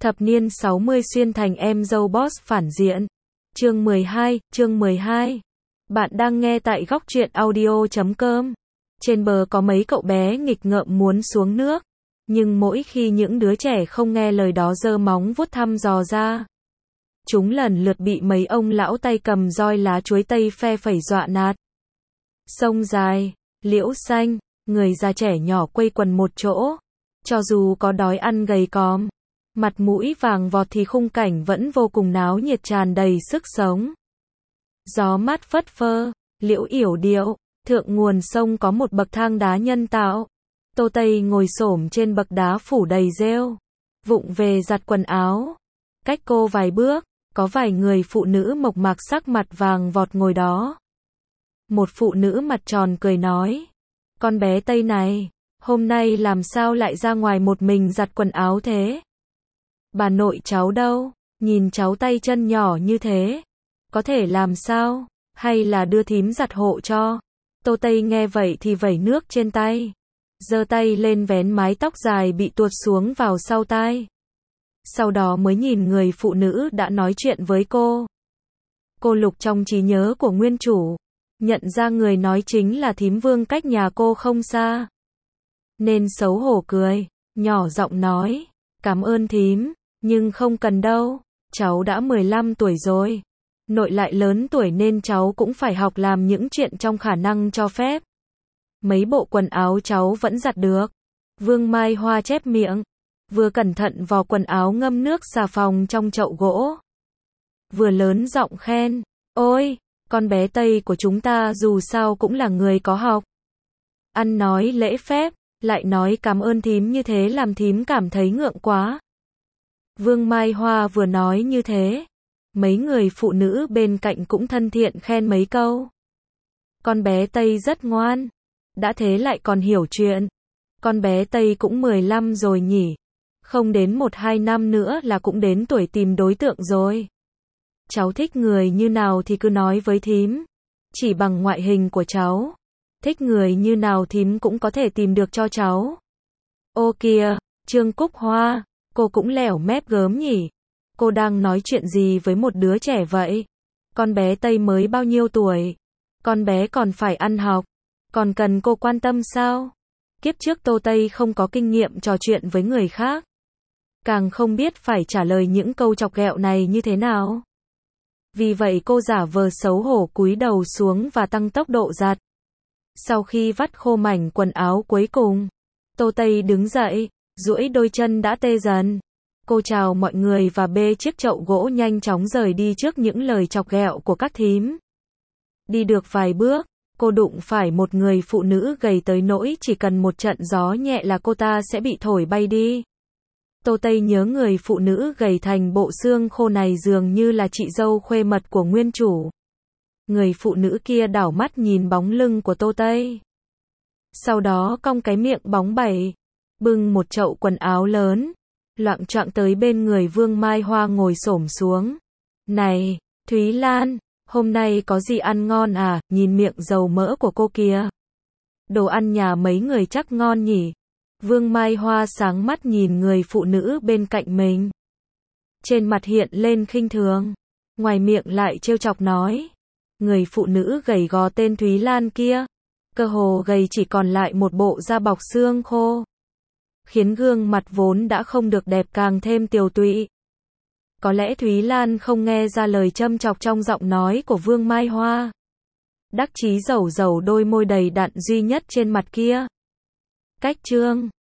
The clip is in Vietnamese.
Thập niên 60 xuyên thành em dâu boss phản diện. Chương 12. Bạn đang nghe tại góc truyện audio.com. Trên bờ có mấy cậu bé nghịch ngợm muốn xuống nước, nhưng mỗi khi những đứa trẻ không nghe lời đó giơ móng vuốt thăm dò ra, chúng lần lượt bị mấy ông lão tay cầm roi lá chuối tây phe phẩy dọa nạt. Sông dài, liễu xanh, người già trẻ nhỏ quây quần một chỗ, cho dù có đói ăn gầy còm, mặt mũi vàng vọt thì khung cảnh vẫn vô cùng náo nhiệt, tràn đầy sức sống. Gió mát phất phơ, liễu yểu điệu, thượng nguồn sông có một bậc thang đá nhân tạo. Tô Tây ngồi xổm trên bậc đá phủ đầy rêu, vụng về giặt quần áo. Cách cô vài bước, có vài người phụ nữ mộc mạc sắc mặt vàng vọt ngồi đó. Một phụ nữ mặt tròn cười nói: "Con bé Tây này, hôm nay làm sao lại ra ngoài một mình giặt quần áo thế? Bà nội cháu đâu, nhìn cháu tay chân nhỏ như thế, có thể làm sao, hay là đưa thím giặt hộ cho?" Tô Tây nghe vậy thì vẩy nước trên tay, giơ tay lên vén mái tóc dài bị tuột xuống vào sau tai. Sau đó mới nhìn người phụ nữ đã nói chuyện với cô. Cô lục trong trí nhớ của nguyên chủ, nhận ra người nói chính là thím Vương cách nhà cô không xa, nên xấu hổ cười, nhỏ giọng nói: "Cảm ơn thím, nhưng không cần đâu, cháu đã 15 tuổi rồi. Nội lại lớn tuổi nên cháu cũng phải học làm những chuyện trong khả năng cho phép. Mấy bộ quần áo cháu vẫn giặt được." Vương Mai Hoa chép miệng, vừa cẩn thận vò quần áo ngâm nước xà phòng trong chậu gỗ, vừa lớn giọng khen: "Ôi, con bé Tây của chúng ta dù sao cũng là người có học. Ăn nói lễ phép, lại nói cảm ơn thím như thế làm thím cảm thấy ngượng quá." Vương Mai Hoa vừa nói như thế, mấy người phụ nữ bên cạnh cũng thân thiện khen mấy câu. "Con bé Tây rất ngoan, đã thế lại còn hiểu chuyện. Con bé Tây cũng 15 rồi nhỉ, không đến 1-2 năm nữa là cũng đến tuổi tìm đối tượng rồi. Cháu thích người như nào thì cứ nói với thím, chỉ bằng ngoại hình của cháu, thích người như nào thím cũng có thể tìm được cho cháu." Ô kìa, Trương Cúc Hoa, cô cũng lẻo mép gớm nhỉ, cô đang nói chuyện gì với một đứa trẻ vậy? Con bé Tây mới bao nhiêu tuổi? Con bé còn phải ăn học, còn cần cô quan tâm sao? Kiếp trước Tô Tây không có kinh nghiệm trò chuyện với người khác, càng không biết phải trả lời những câu chọc ghẹo này như thế nào. Vì vậy cô giả vờ xấu hổ cúi đầu xuống và tăng tốc độ giặt. Sau khi vắt khô mảnh quần áo cuối cùng, Tô Tây đứng dậy, duỗi đôi chân đã tê dần. Cô chào mọi người và bê chiếc chậu gỗ nhanh chóng rời đi trước những lời chọc ghẹo của các thím. Đi được vài bước, cô đụng phải một người phụ nữ gầy tới nỗi chỉ cần một trận gió nhẹ là cô ta sẽ bị thổi bay đi. Tô Tây nhớ người phụ nữ gầy thành bộ xương khô này dường như là chị dâu khuê mật của nguyên chủ. Người phụ nữ kia đảo mắt nhìn bóng lưng của Tô Tây, sau đó cong cái miệng bóng bẩy, bưng một chậu quần áo lớn, loạng choạng tới bên người Vương Mai Hoa ngồi xổm xuống. "Này, Thúy Lan, hôm nay có gì ăn ngon à, nhìn miệng dầu mỡ của cô kìa. Đồ ăn nhà mấy người chắc ngon nhỉ?" Vương Mai Hoa sáng mắt nhìn người phụ nữ bên cạnh mình, trên mặt hiện lên khinh thường, ngoài miệng lại trêu chọc nói. Người phụ nữ gầy gò tên Thúy Lan kia, cơ hồ gầy chỉ còn lại một bộ da bọc xương khô, khiến gương mặt vốn đã không được đẹp càng thêm tiều tụy. Có lẽ Thúy Lan không nghe ra lời châm chọc trong giọng nói của Vương Mai Hoa, đắc chí dẩu dẩu đôi môi đầy đặn duy nhất trên mặt kia. Cách chương